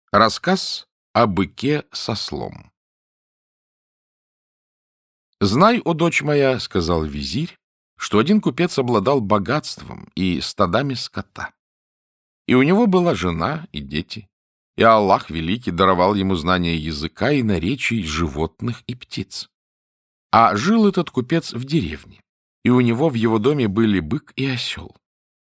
Рассказ о быке со ослом. «Знай, о дочь моя, — сказал визирь, — что один купец обладал богатством и стадами скота. И у него была жена и дети, и Аллах Великий даровал ему знание языка и наречий животных и птиц. А жил этот купец в деревне, и у него в его доме были бык и осел.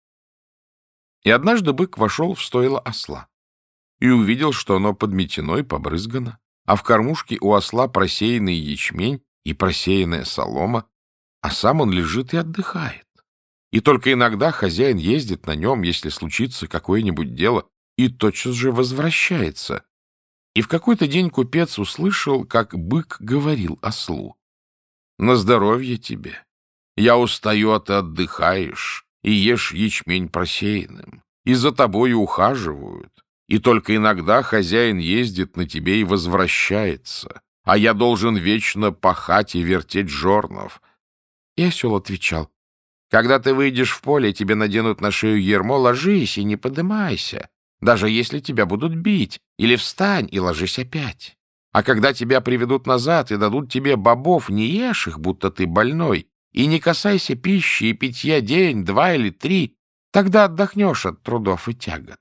И однажды бык вошел в стойло осла и увидел, что оно подметено и побрызгано, а в кормушке у осла просеянный ячмень и просеянная солома, а сам он лежит и отдыхает. И только иногда хозяин ездит на нем, если случится какое-нибудь дело, и тотчас же возвращается. И в какой-то день купец услышал, как бык говорил ослу: «На здоровье тебе! Я устаю, а ты отдыхаешь, и ешь ячмень просеянным, и за тобою ухаживают. И только иногда хозяин ездит на тебе и возвращается, а я должен вечно пахать и вертеть жорнов». И осел отвечал: «Когда ты выйдешь в поле, тебе наденут на шею ярмо, ложись и не подымайся, даже если тебя будут бить, или встань и ложись опять. А когда тебя приведут назад и дадут тебе бобов, не ешь их, будто ты больной, и не касайся пищи и питья день, 2 или 3, тогда отдохнешь от трудов и тягот».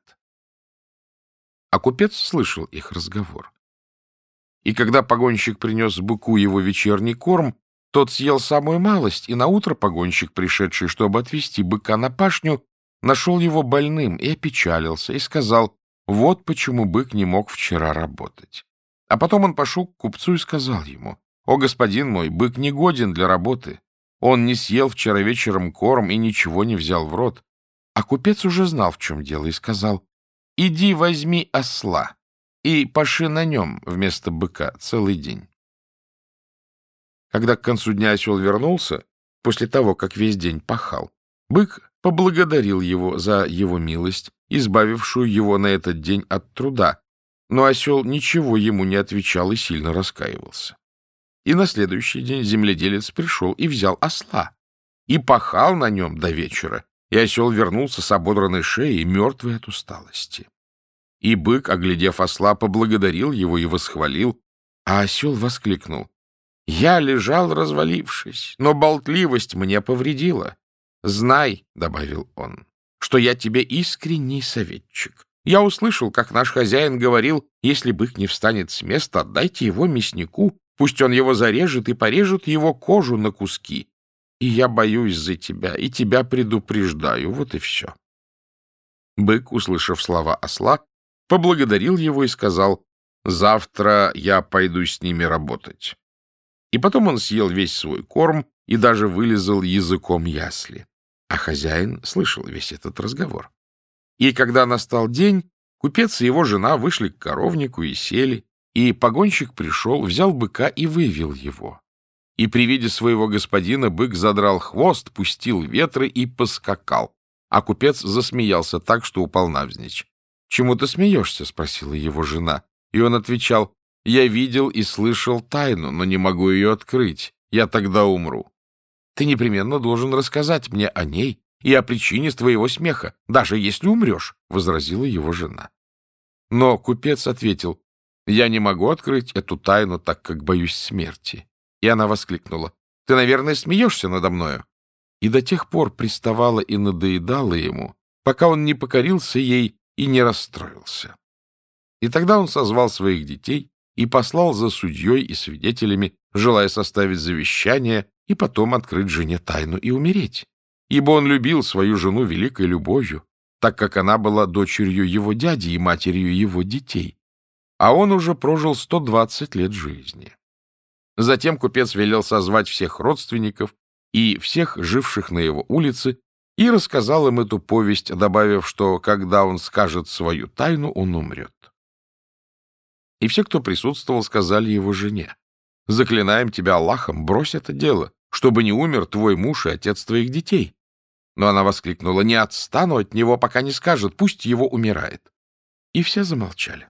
А купец слышал их разговор. И когда погонщик принес быку его вечерний корм, тот съел самую малость, и наутро погонщик, пришедший, чтобы отвезти быка на пашню, нашел его больным и опечалился, и сказал: «Вот почему бык не мог вчера работать». А потом он пошел к купцу и сказал ему: «О, господин мой, бык не годен для работы. Он не съел вчера вечером корм и ничего не взял в рот». А купец уже знал, в чем дело, и сказал: «Иди возьми осла и паши на нем вместо быка целый день». Когда к концу дня осел вернулся, после того, как весь день пахал, бык поблагодарил его за его милость, избавившую его на этот день от труда, но осел ничего ему не отвечал и сильно раскаивался. И на следующий день земледелец пришел и взял осла, и пахал на нем до вечера, и осел вернулся с ободранной шеей, мертвый от усталости. И бык, оглядев осла, поблагодарил его и восхвалил, а осел воскликнул: «Я лежал, развалившись, но болтливость мне повредила. Знай, — добавил он, — что я тебе искренний советчик. Я услышал, как наш хозяин говорил: если бык не встанет с места, отдайте его мяснику, пусть он его зарежет и порежет его кожу на куски. И я боюсь за тебя, и тебя предупреждаю, вот и все». Бык, услышав слова осла, поблагодарил его и сказал: «Завтра я пойду с ними работать». И потом он съел весь свой корм и даже вылизал языком ясли. А хозяин слышал весь этот разговор. И когда настал день, купец и его жена вышли к коровнику и сели, и погонщик пришел, взял быка и вывел его. И при виде своего господина бык задрал хвост, пустил ветры и поскакал, а купец засмеялся так, что упал навзничь. «Чему ты смеешься?» — спросила его жена. И он отвечал: «Я видел и слышал тайну, но не могу ее открыть. Я тогда умру. Ты непременно должен рассказать мне о ней и о причине твоего смеха, даже если умрешь», — возразила его жена. Но купец ответил: «Я не могу открыть эту тайну, так как боюсь смерти». И она воскликнула: «Ты, наверное, смеешься надо мною?» И до тех пор приставала и надоедала ему, пока он не покорился ей и не расстроился. И тогда он созвал своих детей и послал за судьей и свидетелями, желая составить завещание и потом открыть жене тайну и умереть, ибо он любил свою жену великой любовью, так как она была дочерью его дяди и матерью его детей, а он уже прожил 120 лет жизни. Затем купец велел созвать всех родственников и всех живших на его улице и рассказал им эту повесть, добавив, что когда он скажет свою тайну, он умрет. И все, кто присутствовал, сказали его жене: «Заклинаем тебя Аллахом, брось это дело, чтобы не умер твой муж и отец твоих детей». Но она воскликнула: «Не отстану от него, пока не скажет, пусть его умирает». И все замолчали.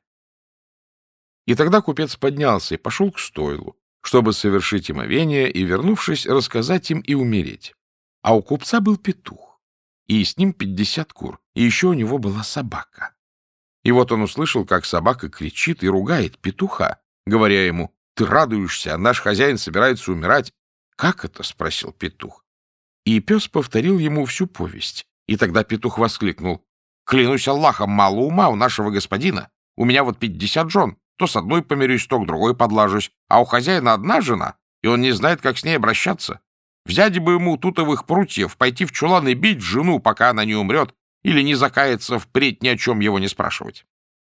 И тогда купец поднялся и пошел к стойлу, чтобы совершить омовение и, вернувшись, рассказать им и умереть. А у купца был петух, и с ним 50 кур, и еще у него была собака. И вот он услышал, как собака кричит и ругает петуха, говоря ему: «Ты радуешься, а наш хозяин собирается умирать». «Как это?» — спросил петух. И пес повторил ему всю повесть. И тогда петух воскликнул: «Клянусь Аллахом, мало ума у нашего господина. У меня вот 50 жен. То с одной помирюсь, то к другой подлажусь. А у хозяина одна жена, и он не знает, как с ней обращаться. Взять бы ему тутовых прутьев, пойти в чулан и бить жену, пока она не умрет, или не закается впредь ни о чем его не спрашивать».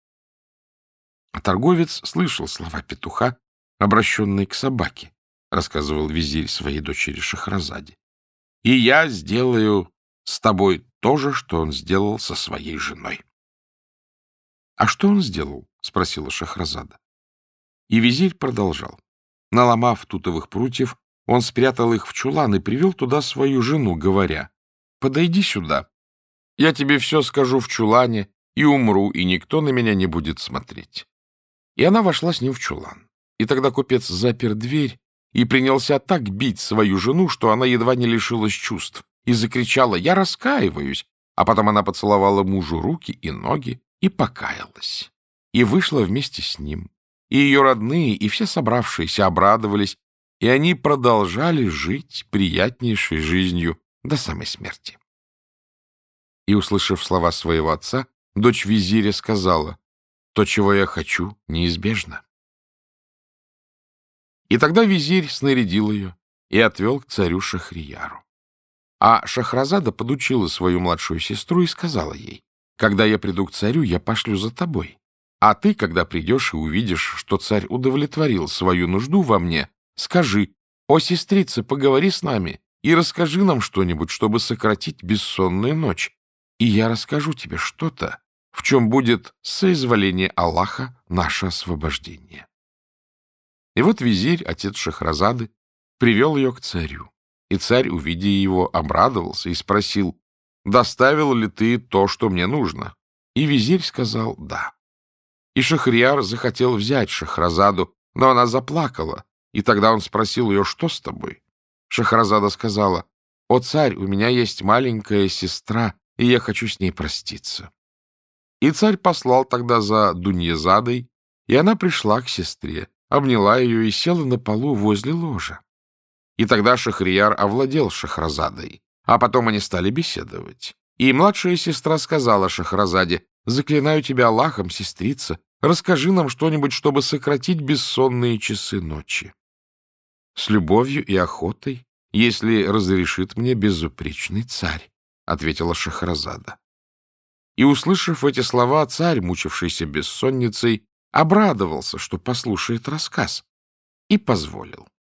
А торговец слышал слова петуха, обращенные к собаке, рассказывал визирь своей дочери Шахразаде. «И я сделаю с тобой то же, что он сделал со своей женой». «А что он сделал?» — спросила Шахразада. И визирь продолжал. Наломав тутовых прутьев, он спрятал их в чулан и привел туда свою жену, говоря: «Подойди сюда, я тебе все скажу в чулане, и умру, и никто на меня не будет смотреть». И она вошла с ним в чулан. И тогда купец запер дверь и принялся так бить свою жену, что она едва не лишилась чувств, и закричала: «Я раскаиваюсь!» А потом она поцеловала мужу руки и ноги и покаялась, и вышла вместе с ним. И ее родные, и все собравшиеся обрадовались, и они продолжали жить приятнейшей жизнью до самой смерти. И, услышав слова своего отца, дочь визиря сказала: «То, чего я хочу, неизбежно». И тогда визирь снарядил ее и отвел к царю Шахрияру. А Шахразада подучила свою младшую сестру и сказала ей: «Когда я приду к царю, я пошлю за тобой. А ты, когда придешь и увидишь, что царь удовлетворил свою нужду во мне, скажи: о, сестрица, поговори с нами и расскажи нам что-нибудь, чтобы сократить бессонную ночь, и я расскажу тебе что-то, в чем будет соизволение Аллаха наше освобождение». И вот визирь, отец Шахразады, привел ее к царю. И царь, увидя его, обрадовался и спросил: «Доставил ли ты то, что мне нужно?» И визирь сказал: «Да». И Шахрияр захотел взять Шахразаду, но она заплакала, и тогда он спросил ее: «Что с тобой?» Шахразада сказала: «О, царь, у меня есть маленькая сестра, и я хочу с ней проститься». И царь послал тогда за Дуньязадой, и она пришла к сестре, обняла ее и села на полу возле ложа. И тогда Шахрияр овладел Шахразадой, а потом они стали беседовать. И младшая сестра сказала Шахразаде: «Заклинаю тебя Аллахом, сестрица, расскажи нам что-нибудь, чтобы сократить бессонные часы ночи». «С любовью и охотой, если разрешит мне безупречный царь», — ответила Шахразада. И, услышав эти слова, царь, мучившийся бессонницей, обрадовался, что послушает рассказ, и позволил.